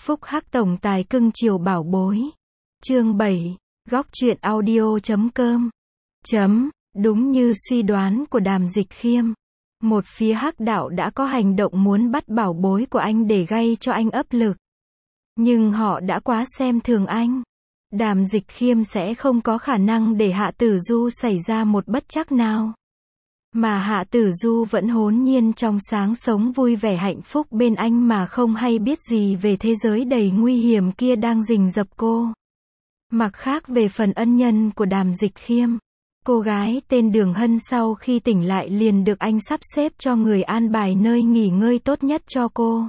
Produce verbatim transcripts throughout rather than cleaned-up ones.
phúc hắc tổng tài cưng chiều bảo bối. Chương bảy, góc truyện audio chấm com. Chấm, đúng như suy đoán của Đàm Dịch Khiêm. Một phía hắc đạo đã có hành động muốn bắt bảo bối của anh để gây cho anh áp lực. Nhưng họ đã quá xem thường anh. Đàm Dịch Khiêm sẽ không có khả năng để Hạ Tử Du xảy ra một bất trắc nào. Mà Hạ Tử Du vẫn hồn nhiên trong sáng sống vui vẻ hạnh phúc bên anh mà không hay biết gì về thế giới đầy nguy hiểm kia đang rình rập cô. Mặt khác về phần ân nhân của Đàm Dịch Khiêm, cô gái tên Đường Hân sau khi tỉnh lại liền được anh sắp xếp cho người an bài nơi nghỉ ngơi tốt nhất cho cô.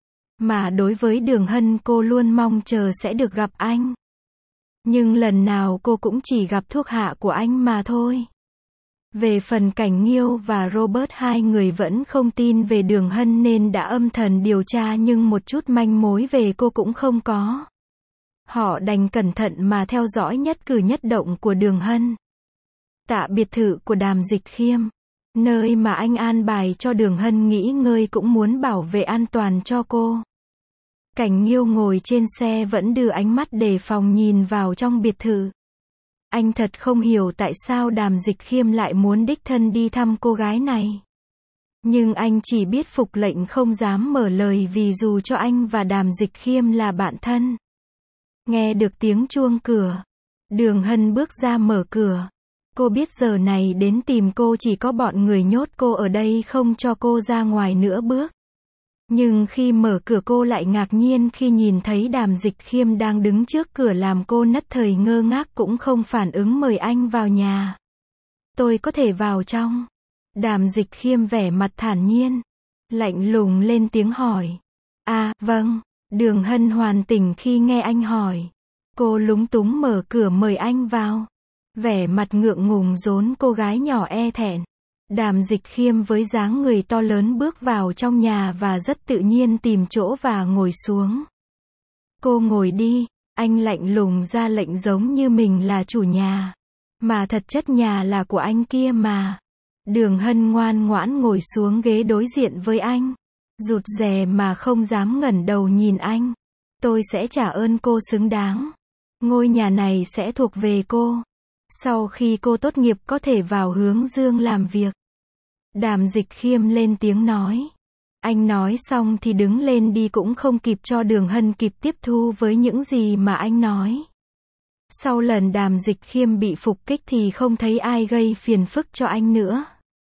Mà đối với Đường Hân cô luôn mong chờ sẽ được gặp anh. Nhưng lần nào cô cũng chỉ gặp thuộc hạ của anh mà thôi. Về phần Cảnh Nghiêu và Robert hai người vẫn không tin về Đường Hân nên đã âm thầm điều tra nhưng một chút manh mối về cô cũng không có. Họ đành cẩn thận mà theo dõi nhất cử nhất động của Đường Hân. Tạ biệt thự của Đàm Dịch Khiêm, nơi mà anh an bài cho Đường Hân nghỉ ngơi cũng muốn bảo vệ an toàn cho cô. Cảnh Nghiêu ngồi trên xe vẫn đưa ánh mắt đề phòng nhìn vào trong biệt thự. Anh thật không hiểu tại sao Đàm Dịch Khiêm lại muốn đích thân đi thăm cô gái này. Nhưng anh chỉ biết phục lệnh không dám mở lời vì dù cho anh và Đàm Dịch Khiêm là bạn thân. Nghe được tiếng chuông cửa, Đường Hân bước ra mở cửa. Cô biết giờ này đến tìm cô chỉ có bọn người nhốt cô ở đây không cho cô ra ngoài nữa bước. Nhưng khi mở cửa cô lại ngạc nhiên khi nhìn thấy Đàm Dịch Khiêm đang đứng trước cửa làm cô nhất thời ngơ ngác cũng không phản ứng mời anh vào nhà. Tôi có thể vào trong? Đàm Dịch Khiêm vẻ mặt thản nhiên, lạnh lùng lên tiếng hỏi. À, vâng. Đường Hân hoàn tỉnh khi nghe anh hỏi. Cô lúng túng mở cửa mời anh vào. Vẻ mặt ngượng ngùng rốn cô gái nhỏ e thẹn. Đàm Dịch Khiêm với dáng người to lớn bước vào trong nhà và rất tự nhiên tìm chỗ và ngồi xuống. Cô ngồi đi, anh lạnh lùng ra lệnh giống như mình là chủ nhà. Mà thật chất nhà là của anh kia mà. Đường Hân ngoan ngoãn ngồi xuống ghế đối diện với anh. Rụt rè mà không dám ngẩng đầu nhìn anh. Tôi sẽ trả ơn cô xứng đáng. Ngôi nhà này sẽ thuộc về cô. Sau khi cô tốt nghiệp có thể vào Hướng Dương làm việc. Đàm Dịch Khiêm lên tiếng nói. Anh nói xong thì đứng lên đi cũng không kịp cho Đường Hân kịp tiếp thu với những gì mà anh nói. Sau lần Đàm Dịch Khiêm bị phục kích thì không thấy ai gây phiền phức cho anh nữa.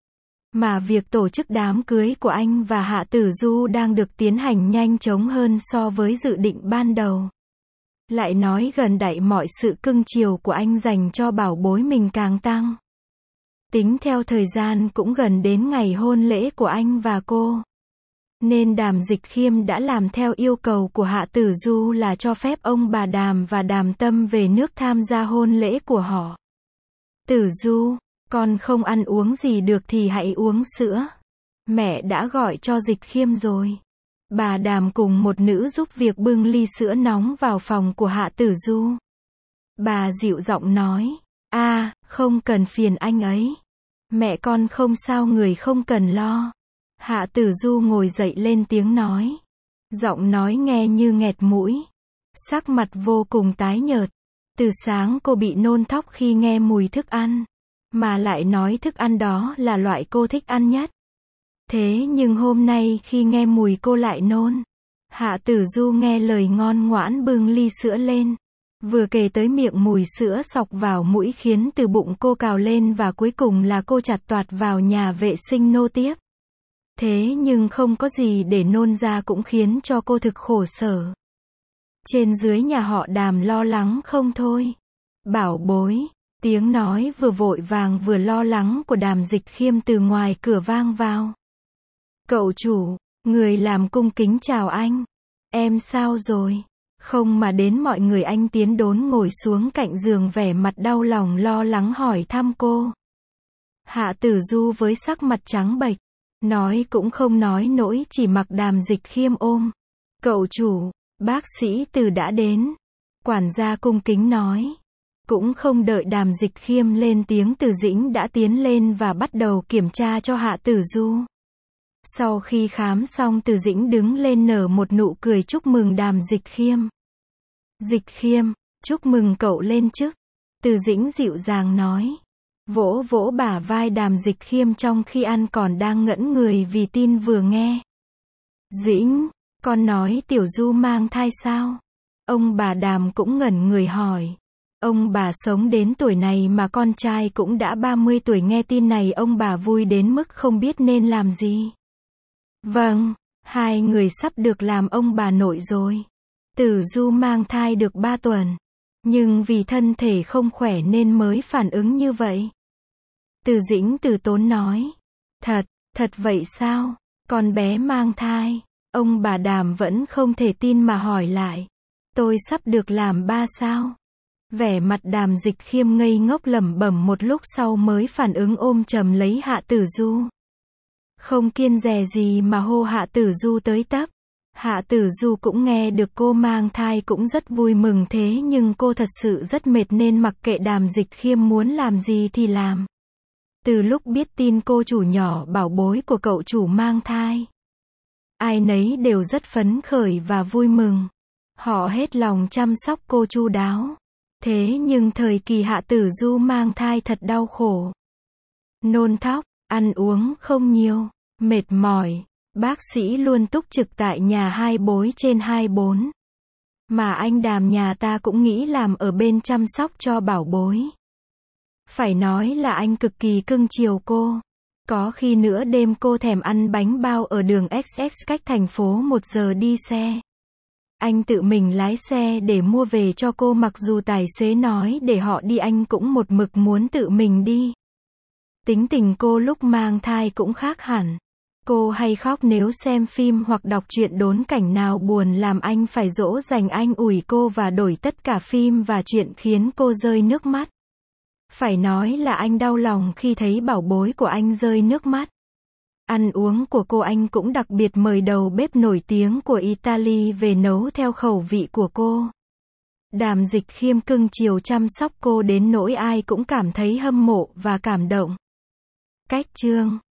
Mà việc tổ chức đám cưới của anh và Hạ Tử Du đang được tiến hành nhanh chóng hơn so với dự định ban đầu. Lại nói gần đây mọi sự cưng chiều của anh dành cho bảo bối mình càng tăng. Tính theo thời gian cũng gần đến ngày hôn lễ của anh và cô. Nên Đàm Dịch Khiêm đã làm theo yêu cầu của Hạ Tử Du là cho phép ông bà Đàm và Đàm Tâm về nước tham gia hôn lễ của họ. Tử Du, con không ăn uống gì được thì hãy uống sữa. Mẹ đã gọi cho Dịch Khiêm rồi. Bà Đàm cùng một nữ giúp việc bưng ly sữa nóng vào phòng của Hạ Tử Du. Bà dịu giọng nói. À, không cần phiền anh ấy. Mẹ con không sao người không cần lo. Hạ Tử Du ngồi dậy lên tiếng nói. Giọng nói nghe như nghẹt mũi. Sắc mặt vô cùng tái nhợt. Từ sáng cô bị nôn thóc khi nghe mùi thức ăn. Mà lại nói thức ăn đó là loại cô thích ăn nhất. Thế nhưng hôm nay khi nghe mùi cô lại nôn. Hạ Tử Du nghe lời ngon ngoãn bưng ly sữa lên. Vừa kể tới miệng mùi sữa xộc vào mũi khiến từ bụng cô cào lên và cuối cùng là cô chặt toạt vào nhà vệ sinh nô tiếp. Thế nhưng không có gì để nôn ra cũng khiến cho cô thực khổ sở. Trên dưới nhà họ Đàm lo lắng không thôi. Bảo bối. Tiếng nói vừa vội vàng vừa lo lắng của Đàm Dịch Khiêm từ ngoài cửa vang vào. Cậu chủ, người làm cung kính chào anh. Em sao rồi? Không mà đến mọi người anh tiến đốn ngồi xuống cạnh giường vẻ mặt đau lòng lo lắng hỏi thăm cô. Hạ Tử Du với sắc mặt trắng bệch, nói cũng không nói nổi chỉ mặc Đàm Dịch Khiêm ôm. Cậu chủ, bác sĩ Từ đã đến. Quản gia cung kính nói. Cũng không đợi Đàm Dịch Khiêm lên tiếng Từ Dĩnh đã tiến lên và bắt đầu kiểm tra cho Hạ Tử Du. Sau khi khám xong Từ Dĩnh đứng lên nở một nụ cười chúc mừng Đàm Dịch Khiêm. Dịch Khiêm, chúc mừng cậu lên chức. Từ Dĩnh dịu dàng nói. Vỗ vỗ bả vai Đàm Dịch Khiêm trong khi ăn còn đang ngẩn người vì tin vừa nghe. Dĩnh, con nói Tiểu Du mang thai sao? Ông bà Đàm cũng ngẩn người hỏi. Ông bà sống đến tuổi này mà con trai cũng đã ba mươi tuổi, nghe tin này ông bà vui đến mức không biết nên làm gì. Vâng, hai người sắp được làm ông bà nội rồi. Tử Du mang thai được ba tuần. Nhưng vì thân thể không khỏe nên mới phản ứng như vậy. Từ Dĩnh từ tốn nói. Thật, thật vậy sao? Con bé mang thai. Ông bà Đàm vẫn không thể tin mà hỏi lại. Tôi sắp được làm ba sao? Vẻ mặt Đàm Dịch Khiêm ngây ngốc lẩm bẩm một lúc sau mới phản ứng ôm chầm lấy Hạ Tử Du. Không kiêng dè gì mà hô Hạ Tử Du tới tấp. Hạ Tử Du cũng nghe được cô mang thai cũng rất vui mừng, thế nhưng cô thật sự rất mệt nên mặc kệ Đàm Dịch Khiêm muốn làm gì thì làm. Từ lúc biết tin cô chủ nhỏ bảo bối của cậu chủ mang thai, ai nấy đều rất phấn khởi và vui mừng. Họ hết lòng chăm sóc cô chu đáo. Thế nhưng thời kỳ Hạ Tử Du mang thai thật đau khổ. Nôn thóc, ăn uống không nhiều, mệt mỏi. Bác sĩ luôn túc trực tại nhà hai mươi bốn trên hai mươi bốn. Mà anh Đàm nhà ta cũng nghĩ làm ở bên chăm sóc cho bảo bối. Phải nói là anh cực kỳ cưng chiều cô. Có khi nửa đêm cô thèm ăn bánh bao ở đường ích ích cách thành phố một giờ đi xe. Anh tự mình lái xe để mua về cho cô, mặc dù tài xế nói để họ đi anh cũng một mực muốn tự mình đi. Tính tình cô lúc mang thai cũng khác hẳn. Cô hay khóc nếu xem phim hoặc đọc truyện, đốn cảnh nào buồn làm anh phải dỗ dành anh ủi cô và đổi tất cả phim và truyện khiến cô rơi nước mắt. Phải nói là anh đau lòng khi thấy bảo bối của anh rơi nước mắt. Ăn uống của cô anh cũng đặc biệt mời đầu bếp nổi tiếng của Italy về nấu theo khẩu vị của cô. Đàm Dịch Khiêm cưng chiều chăm sóc cô đến nỗi ai cũng cảm thấy hâm mộ và cảm động. Cách chương